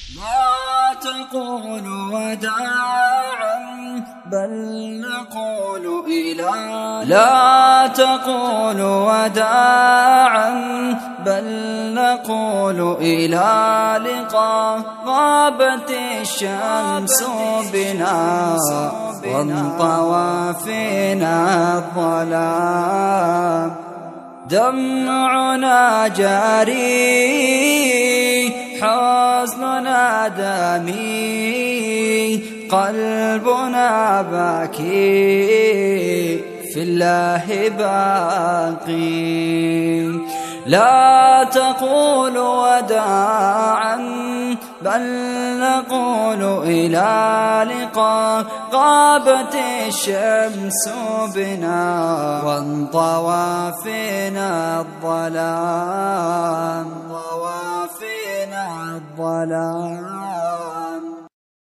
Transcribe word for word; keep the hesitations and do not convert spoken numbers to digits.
لا تقول وداعا بل نقول إلى لا تقول وداعا بل نقول إلى لقاء. غابت الشمس بنا وانطوى فينا الظلام، دمعنا جاري حزننا دامي، قلبنا باكي في الله باقي. لا تقول وداعا بل نقول إلى لقاء. غابت الشمس بنا وانطوى فينا الظلام، وانطوى فينا الظلام.